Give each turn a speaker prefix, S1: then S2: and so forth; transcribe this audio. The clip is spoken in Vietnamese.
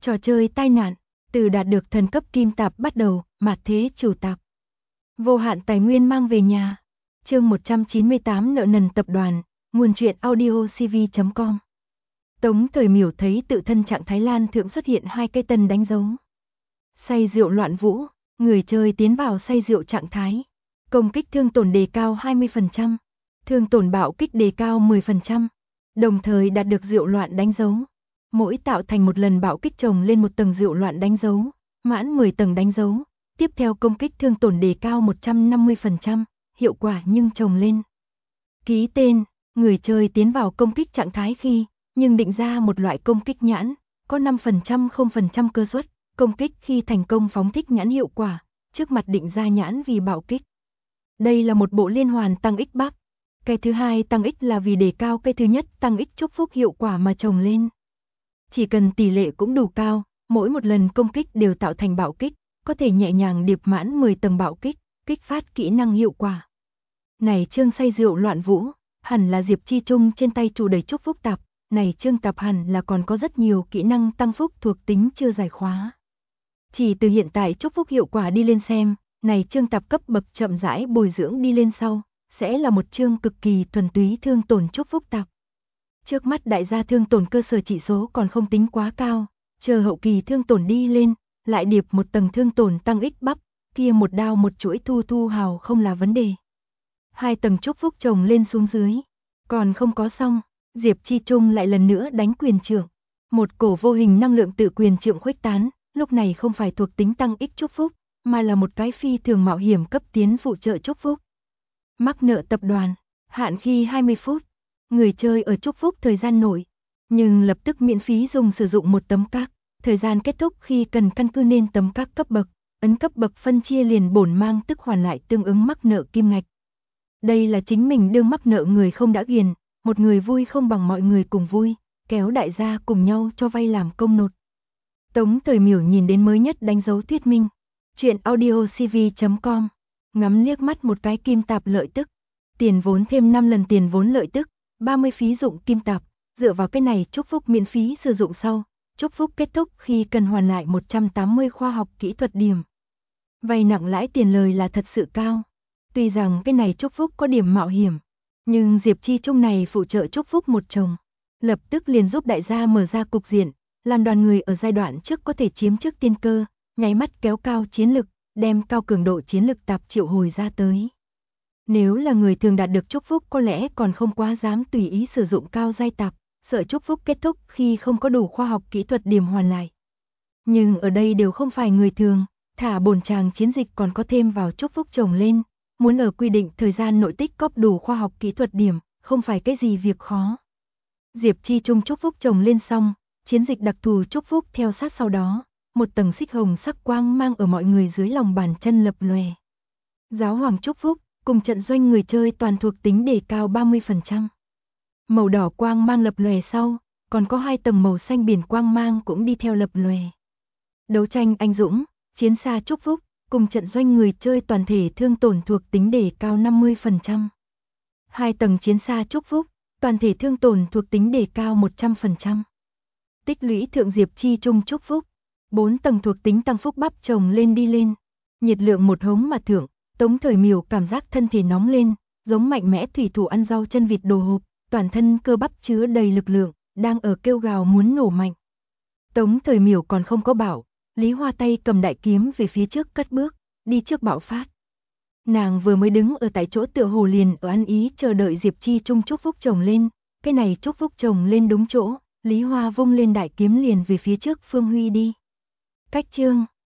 S1: Trò chơi tai nạn, từ đạt được thần cấp kim tạp bắt đầu, mạt thế chủ tạp. Vô hạn tài nguyên mang về nhà. Chương 198 nợ nần tập đoàn, nguồn truyện audio cv.com. Tống Thời Miểu thấy tự thân trạng thái lan thượng xuất hiện hai cây tân đánh dấu. Say rượu loạn vũ, người chơi tiến vào say rượu trạng thái. Công kích thương tổn đề cao 20%, thương tổn bạo kích đề cao 10%, đồng thời đạt được rượu loạn đánh dấu. Mỗi tạo thành một lần bạo kích chồng lên một tầng rượu loạn đánh dấu, mãn 10 tầng đánh dấu, tiếp theo công kích thương tổn đề cao 150%, hiệu quả nhưng chồng lên. Ký tên, người chơi tiến vào công kích trạng thái khi, nhưng định ra một loại công kích nhãn, có 5% 0% cơ suất, công kích khi thành công phóng thích nhãn hiệu quả, trước mặt định ra nhãn vì bạo kích. Đây là một bộ liên hoàn tăng x bắp. Cái thứ hai tăng x là vì đề cao cái thứ nhất tăng x chúc phúc hiệu quả mà chồng lên. Chỉ cần tỷ lệ cũng đủ cao, mỗi một lần công kích đều tạo thành bạo kích, có thể nhẹ nhàng điệp mãn 10 tầng bạo kích, kích phát kỹ năng hiệu quả. Này chương say rượu loạn vũ, hẳn là Diệp Chi Trung trên tay chủ đầy chúc phúc tạp, này chương tạp hẳn là còn có rất nhiều kỹ năng tăng phúc thuộc tính chưa giải khóa. Chỉ từ hiện tại chúc phúc hiệu quả đi lên xem, này chương tạp cấp bậc chậm rãi bồi dưỡng đi lên sau, sẽ là một chương cực kỳ thuần túy thương tổn chúc phúc tạp. Trước mắt đại gia thương tổn cơ sở chỉ số còn không tính quá cao, chờ hậu kỳ thương tổn đi lên, lại điệp một tầng thương tổn tăng x bắp, kia một đao một chuỗi thu hào không là vấn đề. Hai tầng chúc phúc chồng lên xuống dưới, còn không có xong, Diệp Chi Trung lại lần nữa đánh quyền trượng. Một cổ vô hình năng lượng tự quyền trượng khuếch tán, lúc này không phải thuộc tính tăng x chúc phúc, mà là một cái phi thường mạo hiểm cấp tiến phụ trợ chúc phúc. Mắc nợ tập đoàn, hạn khi 20 phút. Người chơi ở chúc phúc thời gian nổi, nhưng lập tức miễn phí dùng sử dụng một tấm các, thời gian kết thúc khi cần căn cứ nên tấm các cấp bậc, ấn cấp bậc phân chia liền bổn mang tức hoàn lại tương ứng mắc nợ kim ngạch. Đây là chính mình đương mắc nợ người không đã ghiền, một người vui không bằng mọi người cùng vui, kéo đại gia cùng nhau cho vay làm công nộp. Tống Thời Miểu nhìn đến mới nhất đánh dấu thuyết minh, chuyện audio cv.com, ngắm liếc mắt một cái kim tạp lợi tức, tiền vốn thêm 5 lần tiền vốn lợi tức. 30 phí dụng kim tạp, dựa vào cái này chúc phúc miễn phí sử dụng sau, chúc phúc kết thúc khi cần hoàn lại 180 khoa học kỹ thuật điểm. Vay nặng lãi tiền lời là thật sự cao. Tuy rằng cái này chúc phúc có điểm mạo hiểm, nhưng Diệp Chi Trung này phụ trợ chúc phúc một chồng, lập tức liền giúp đại gia mở ra cục diện, làm đoàn người ở giai đoạn trước có thể chiếm trước tiên cơ, nháy mắt kéo cao chiến lực, đem cao cường độ chiến lực tạp triệu hồi ra tới. Nếu là người thường đạt được chúc phúc có lẽ còn không quá dám tùy ý sử dụng cao giai tạp, sợ chúc phúc kết thúc khi không có đủ khoa học kỹ thuật điểm hoàn lại. Nhưng ở đây đều không phải người thường, thả bổn tràng chiến dịch còn có thêm vào chúc phúc chồng lên, muốn ở quy định thời gian nội tích cóp đủ khoa học kỹ thuật điểm, không phải cái gì việc khó. Diệp Chi Trung chúc phúc chồng lên xong, chiến dịch đặc thù chúc phúc theo sát sau đó, một tầng xích hồng sắc quang mang ở mọi người dưới lòng bàn chân lập lòe. Giáo hoàng chúc phúc cùng trận doanh người chơi toàn thuộc tính đề cao 30%. Màu đỏ quang mang lập lòe sau, còn có hai tầng màu xanh biển quang mang cũng đi theo lập lòe. Đấu tranh anh dũng, chiến xa chúc phúc, cùng trận doanh người chơi toàn thể thương tổn thuộc tính đề cao 50%. Hai tầng chiến xa chúc phúc, toàn thể thương tổn thuộc tính đề cao 100%. Tích lũy thượng Diệp Chi Trung chúc phúc, 4 tầng thuộc tính tăng phúc bắp chồng lên đi lên. Nhiệt lượng một hống mà thượng. Tống Thời Miểu cảm giác thân thể nóng lên, giống mạnh mẽ thủy thủ ăn rau chân vịt đồ hộp, toàn thân cơ bắp chứa đầy lực lượng, đang ở kêu gào muốn nổ mạnh. Tống Thời Miểu còn không có bảo, Lý Hoa tay cầm đại kiếm về phía trước cất bước, đi trước bạo phát. Nàng vừa mới đứng ở tại chỗ tựa hồ liền ở ăn ý chờ đợi Diệp Chi Trung chúc phúc chồng lên, cái này chúc phúc chồng lên đúng chỗ, Lý Hoa vung lên đại kiếm liền về phía trước Phương Huy đi. Cách chương